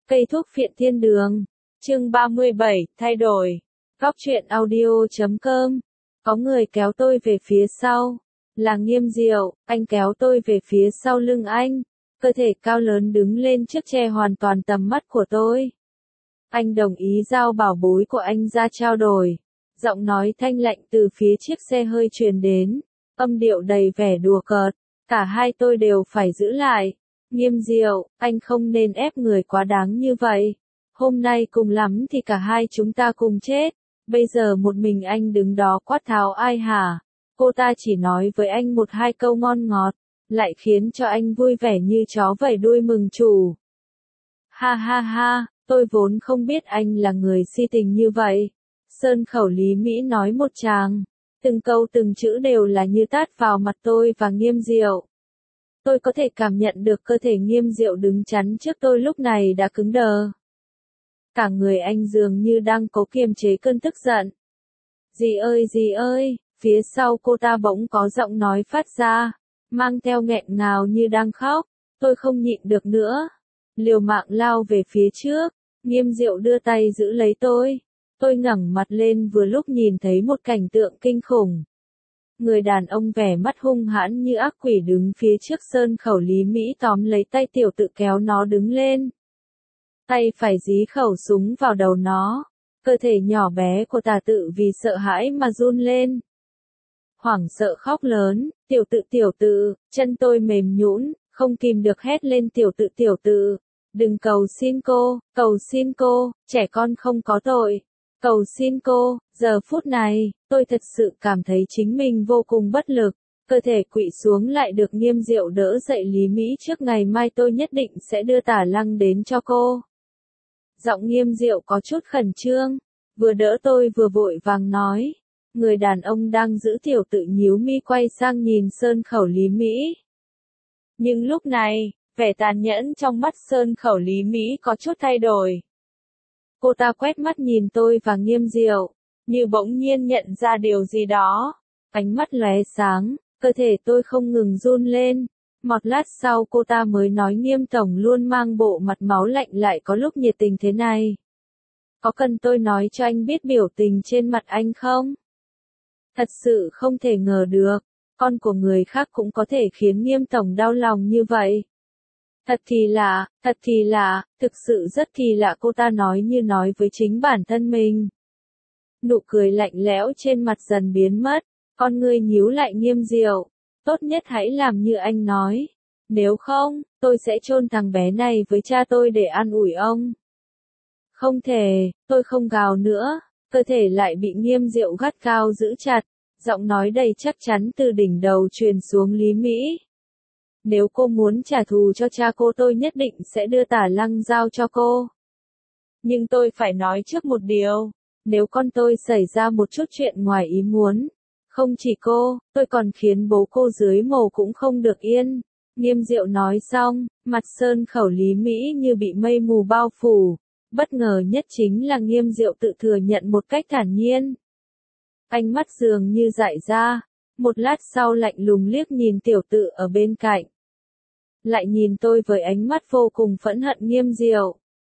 Cây thuốc phiện thiên đường. Chương 37, thay đổi. Góc truyện audio.com. Có người kéo tôi về phía sau. Là Nghiêm Diệu, anh kéo tôi về phía sau lưng anh. Cơ thể cao lớn đứng lên trước che hoàn toàn tầm mắt của tôi. Anh đồng ý giao bảo bối của anh ra trao đổi. Giọng nói thanh lạnh từ phía chiếc xe hơi truyền đến. Âm điệu đầy vẻ đùa cợt. Cả hai tôi đều phải giữ lại. Nghiêm Diệu, anh không nên ép người quá đáng như vậy. Hôm nay cùng lắm thì cả hai chúng ta cùng chết. Bây giờ một mình anh đứng đó quát tháo ai hả? Cô ta chỉ nói với anh một hai câu ngon ngọt, lại khiến cho anh vui vẻ như chó vẫy đuôi mừng chủ. Ha ha ha, tôi vốn không biết anh là người si tình như vậy. Sơn khẩu Lý Mỹ nói một tràng. Từng câu từng chữ đều là như tát vào mặt tôi và Nghiêm Diệu. Tôi có thể cảm nhận được cơ thể Nghiêm Diệu đứng chắn trước tôi lúc này đã cứng đờ. Cả người anh dường như đang cố kiềm chế cơn tức giận. Dì ơi, phía sau cô ta bỗng có giọng nói phát ra, mang theo nghẹn ngào như đang khóc. Tôi không nhịn được nữa. Liều mạng lao về phía trước, Nghiêm Diệu đưa tay giữ lấy tôi. Tôi ngẩng mặt lên vừa lúc nhìn thấy một cảnh tượng kinh khủng. Người đàn ông vẻ mắt hung hãn như ác quỷ đứng phía trước sơn khẩu Lý Mỹ tóm lấy tay tiểu tự kéo nó đứng lên. Tay phải dí khẩu súng vào đầu nó. Cơ thể nhỏ bé của tà tự vì sợ hãi mà run lên. Hoảng sợ khóc lớn, tiểu tự, chân tôi mềm nhũn, không kìm được hét lên tiểu tự. Đừng cầu xin cô, trẻ con không có tội. Cầu xin cô, giờ phút này, tôi thật sự cảm thấy chính mình vô cùng bất lực. Cơ thể quỵ xuống lại được Nghiêm Diệu đỡ dậy Lý Mỹ trước ngày mai tôi nhất định sẽ đưa Tả Lăng đến cho cô. Giọng Nghiêm Diệu có chút khẩn trương, vừa đỡ tôi vừa vội vàng nói. Người đàn ông đang giữ tiểu tự nhíu mi quay sang nhìn sơn khẩu Lý Mỹ. Nhưng lúc này, vẻ tàn nhẫn trong mắt sơn khẩu Lý Mỹ có chút thay đổi. Cô ta quét mắt nhìn tôi và Nghiêm Diệu, như bỗng nhiên nhận ra điều gì đó. Ánh mắt lóe sáng, cơ thể tôi không ngừng run lên. Một lát sau cô ta mới nói Nghiêm tổng luôn mang bộ mặt máu lạnh lại có lúc nhiệt tình thế này. Có cần tôi nói cho anh biết biểu tình trên mặt anh không? Thật sự không thể ngờ được, con của người khác cũng có thể khiến Nghiêm tổng đau lòng như vậy. Thật thì lạ, thực sự rất kỳ lạ, cô ta nói như nói với chính bản thân mình. Nụ cười lạnh lẽo trên mặt dần biến mất, con ngươi nhíu lại Nghiêm Diệu. Tốt nhất hãy làm như anh nói. Nếu không, tôi sẽ chôn thằng bé này với cha tôi để an ủi ông. Không thể, tôi không gào nữa, cơ thể lại bị Nghiêm Diệu gắt gao giữ chặt, giọng nói đầy chắc chắn từ đỉnh đầu truyền xuống Lý Mỹ. Nếu cô muốn trả thù cho cha cô tôi nhất định sẽ đưa Tả Lăng giao cho cô. Nhưng tôi phải nói trước một điều, nếu con tôi xảy ra một chút chuyện ngoài ý muốn, không chỉ cô, tôi còn khiến bố cô dưới mồ cũng không được yên. Nghiêm Diệu nói xong, mặt sơn khẩu Lý Mỹ như bị mây mù bao phủ. Bất ngờ nhất chính là Nghiêm Diệu tự thừa nhận một cách thản nhiên. Ánh mắt dường như dại ra, một lát sau lạnh lùng liếc nhìn tiểu tự ở bên cạnh. Lại nhìn tôi với ánh mắt vô cùng phẫn hận Nghiêm Diệu.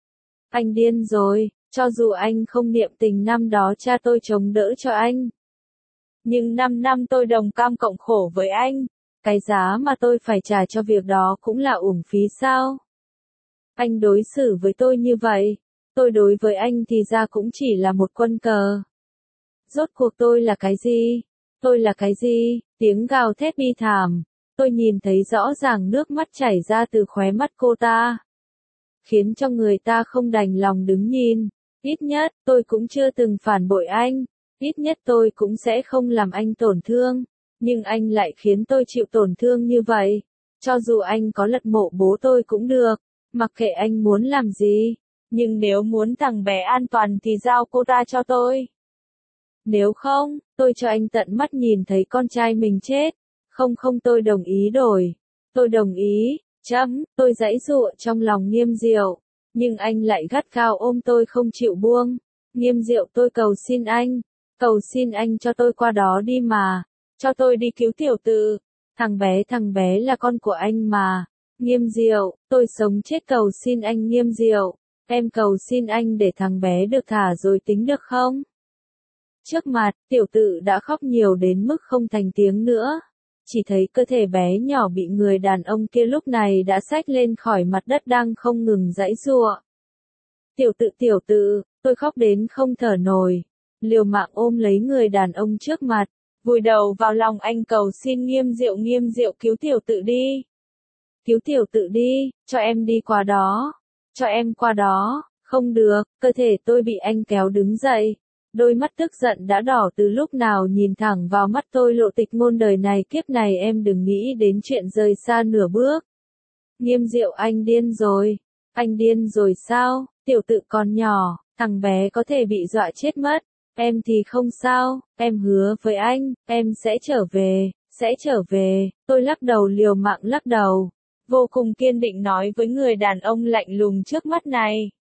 Anh điên rồi, cho dù anh không niệm tình năm đó cha tôi chống đỡ cho anh. Nhưng 5 năm tôi đồng cam cộng khổ với anh, cái giá mà tôi phải trả cho việc đó cũng là uổng phí sao? Anh đối xử với tôi như vậy, tôi đối với anh thì ra cũng chỉ là một quân cờ. Rốt cuộc tôi là cái gì? Tôi là cái gì? Tiếng gào thét bi thảm. Tôi nhìn thấy rõ ràng nước mắt chảy ra từ khóe mắt cô ta. Khiến cho người ta không đành lòng đứng nhìn. Ít nhất, tôi cũng chưa từng phản bội anh. Ít nhất tôi cũng sẽ không làm anh tổn thương. Nhưng anh lại khiến tôi chịu tổn thương như vậy. Cho dù anh có lật mộ bố tôi cũng được. Mặc kệ anh muốn làm gì. Nhưng nếu muốn thằng bé an toàn thì giao cô ta cho tôi. Nếu không, tôi cho anh tận mắt nhìn thấy con trai mình chết. Không tôi đồng ý đổi. Tôi đồng ý, tôi giãy giụa trong lòng Nghiêm Diệu. Nhưng anh lại gắt gao ôm tôi không chịu buông. Nghiêm Diệu tôi cầu xin anh cho tôi qua đó đi mà. Cho tôi đi cứu tiểu tự. Thằng bé là con của anh mà. Nghiêm Diệu, tôi sống chết cầu xin anh Nghiêm Diệu. em cầu xin anh để thằng bé được thả rồi tính được không? Trước mặt, tiểu tự đã khóc nhiều đến mức không thành tiếng nữa. Chỉ thấy cơ thể bé nhỏ bị người đàn ông kia lúc này đã xách lên khỏi mặt đất đang không ngừng giãy giụa. Tiểu tự, tôi khóc đến không thở nổi. Liều mạng ôm lấy người đàn ông trước mặt, vùi đầu vào lòng anh cầu xin Nghiêm Diệu cứu tiểu tự đi. Cứu tiểu tự đi, cho em đi qua đó. Cho em qua đó, không được, cơ thể tôi bị anh kéo đứng dậy. Đôi mắt tức giận đã đỏ từ lúc nào nhìn thẳng vào mắt tôi. Lộ Tịch Ngôn, đời này kiếp này em đừng nghĩ đến chuyện rời xa nửa bước. Nghiêm Diệu, anh điên rồi. Anh điên rồi sao? Tiểu tự còn nhỏ, thằng bé có thể bị dọa chết mất. Em thì không sao, em hứa với anh, em sẽ trở về. Tôi lắc đầu, liều mạng lắc đầu. Vô cùng kiên định nói với người đàn ông lạnh lùng trước mắt này.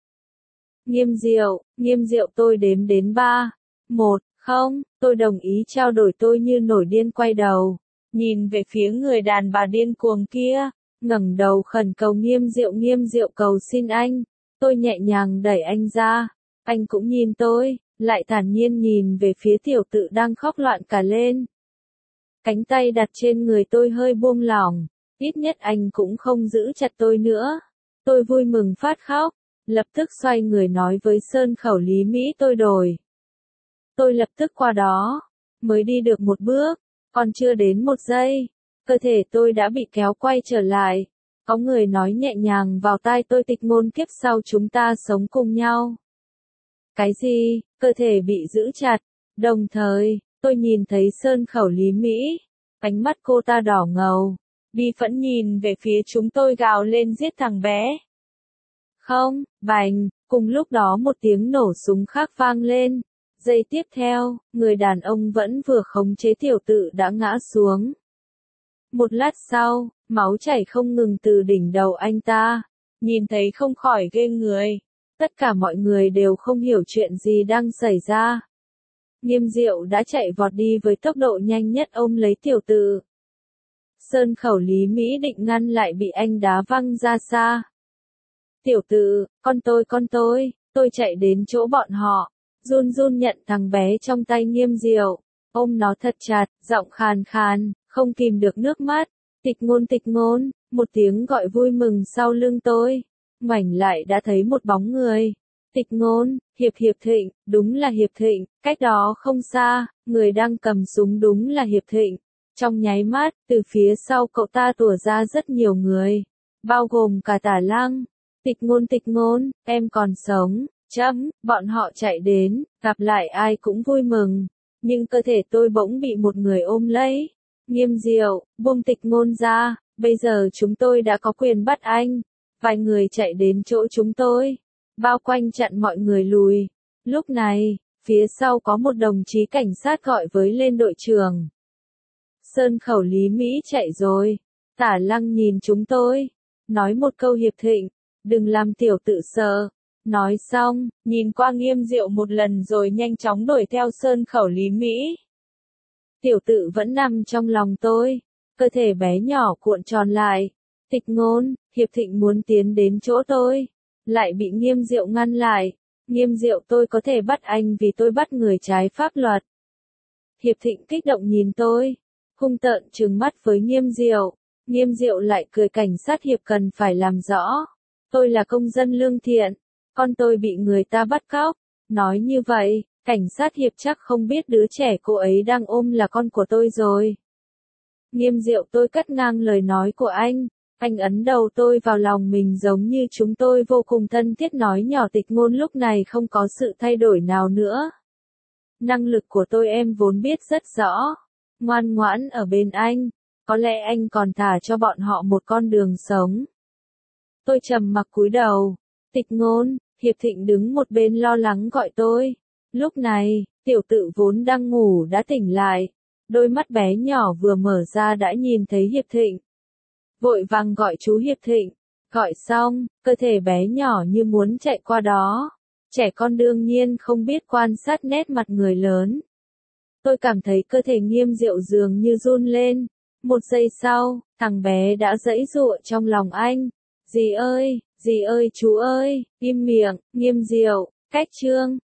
Nghiêm Diệu, tôi đếm đến 3. 1, không, tôi đồng ý trao đổi. Tôi như nổi điên quay đầu, nhìn về phía người đàn bà điên cuồng kia, ngẩng đầu khẩn cầu Nghiêm Diệu cầu xin anh. Tôi nhẹ nhàng đẩy anh ra, anh cũng nhìn tôi, lại thản nhiên nhìn về phía tiểu tự đang khóc loạn cả lên. Cánh tay đặt trên người tôi hơi buông lỏng, ít nhất anh cũng không giữ chặt tôi nữa. Tôi vui mừng phát khóc, lập tức xoay người nói với Sơn Khẩu Lý Mỹ tôi đổi. Tôi lập tức qua đó, mới đi được một bước, còn chưa đến 1 giây, cơ thể tôi đã bị kéo quay trở lại. Có người nói nhẹ nhàng vào tai tôi, Tịch Ngôn, kiếp sau chúng ta sống cùng nhau. Cái gì? Cơ thể bị giữ chặt. Đồng thời, tôi nhìn thấy Sơn Khẩu Lý Mỹ. Ánh mắt cô ta đỏ ngầu, bi phẫn nhìn về phía chúng tôi gào lên giết thằng bé. Không, bành, cùng lúc đó một tiếng nổ súng khác vang lên. Giây tiếp theo, người đàn ông vẫn vừa khống chế tiểu tự đã ngã xuống. Một lát sau, máu chảy không ngừng từ đỉnh đầu anh ta. Nhìn thấy không khỏi ghê người. Tất cả mọi người đều không hiểu chuyện gì đang xảy ra. Nghiêm Diệu đã chạy vọt đi với tốc độ nhanh nhất ôm lấy tiểu tự. Sơn Khẩu Lý Mỹ định ngăn lại bị anh đá văng ra xa. Tiểu tự, con tôi chạy đến chỗ bọn họ, run run nhận thằng bé trong tay Nghiêm Diệu, ôm nó thật chặt, giọng khàn khàn, không kìm được nước mắt. Tịch Ngôn, một tiếng gọi vui mừng sau lưng tôi. Ngoảnh lại đã thấy một bóng người. Tịch Ngôn, Hiệp Thịnh, đúng là Hiệp Thịnh, cách đó không xa, người đang cầm súng đúng là Hiệp Thịnh. Trong nháy mắt, từ phía sau cậu ta tủa ra rất nhiều người, bao gồm cả Tả Lăng. Tịch Ngôn, em còn sống. Bọn họ chạy đến, gặp lại ai cũng vui mừng. Nhưng cơ thể tôi bỗng bị một người ôm lấy. Nghiêm Diệu, buông Tịch Ngôn ra, bây giờ chúng tôi đã có quyền bắt anh. Vài người chạy đến chỗ chúng tôi, bao quanh chặn mọi người lùi. Lúc này, phía sau có một đồng chí cảnh sát gọi với lên đội trưởng. Sơn Khẩu Lý Mỹ chạy rồi. Tả Lăng nhìn chúng tôi, nói một câu, Hiệp Thịnh, đừng làm tiểu tự sợ. Nói xong, nhìn qua Nghiêm Diệu một lần rồi nhanh chóng đuổi theo Sơn Khẩu Lý Mỹ. Tiểu tự vẫn nằm trong lòng tôi, cơ thể bé nhỏ cuộn tròn lại. Tịch Ngôn, Hiệp Thịnh muốn tiến đến chỗ tôi, lại bị Nghiêm Diệu ngăn lại. Nghiêm Diệu, tôi có thể bắt anh vì tôi bắt người trái pháp luật. Hiệp Thịnh kích động nhìn tôi, hung tợn trừng mắt với Nghiêm Diệu. Nghiêm Diệu lại cười, cảnh sát Hiệp cần phải làm rõ. Tôi là công dân lương thiện, con tôi bị người ta bắt cóc. Nói như vậy, cảnh sát Hiệp chắc không biết đứa trẻ cô ấy đang ôm là con của tôi rồi. Nghiêm Diệu, tôi cắt ngang lời nói của anh. Anh ấn đầu tôi vào lòng mình giống như chúng tôi vô cùng thân thiết, nói nhỏ, Tịch Ngôn, lúc này không có sự thay đổi nào nữa. Năng lực của tôi em vốn biết rất rõ. Ngoan ngoãn ở bên anh, có lẽ anh còn thả cho bọn họ một con đường sống. Tôi trầm mặc cúi đầu. Tịch Ngôn, Hiệp Thịnh đứng một bên lo lắng gọi tôi. Lúc này, tiểu tự vốn đang ngủ đã tỉnh lại. Đôi mắt bé nhỏ vừa mở ra đã nhìn thấy Hiệp Thịnh. Vội vàng gọi chú Hiệp Thịnh. Gọi xong, cơ thể bé nhỏ như muốn chạy qua đó. Trẻ con đương nhiên không biết quan sát nét mặt người lớn. Tôi cảm thấy cơ thể Nghiêm Diệu dường như run lên. Một giây sau, thằng bé đã giãy giụa trong lòng anh. Dì ơi, Dì ơi chú ơi, im miệng, Nghiêm Diệu, cách chương.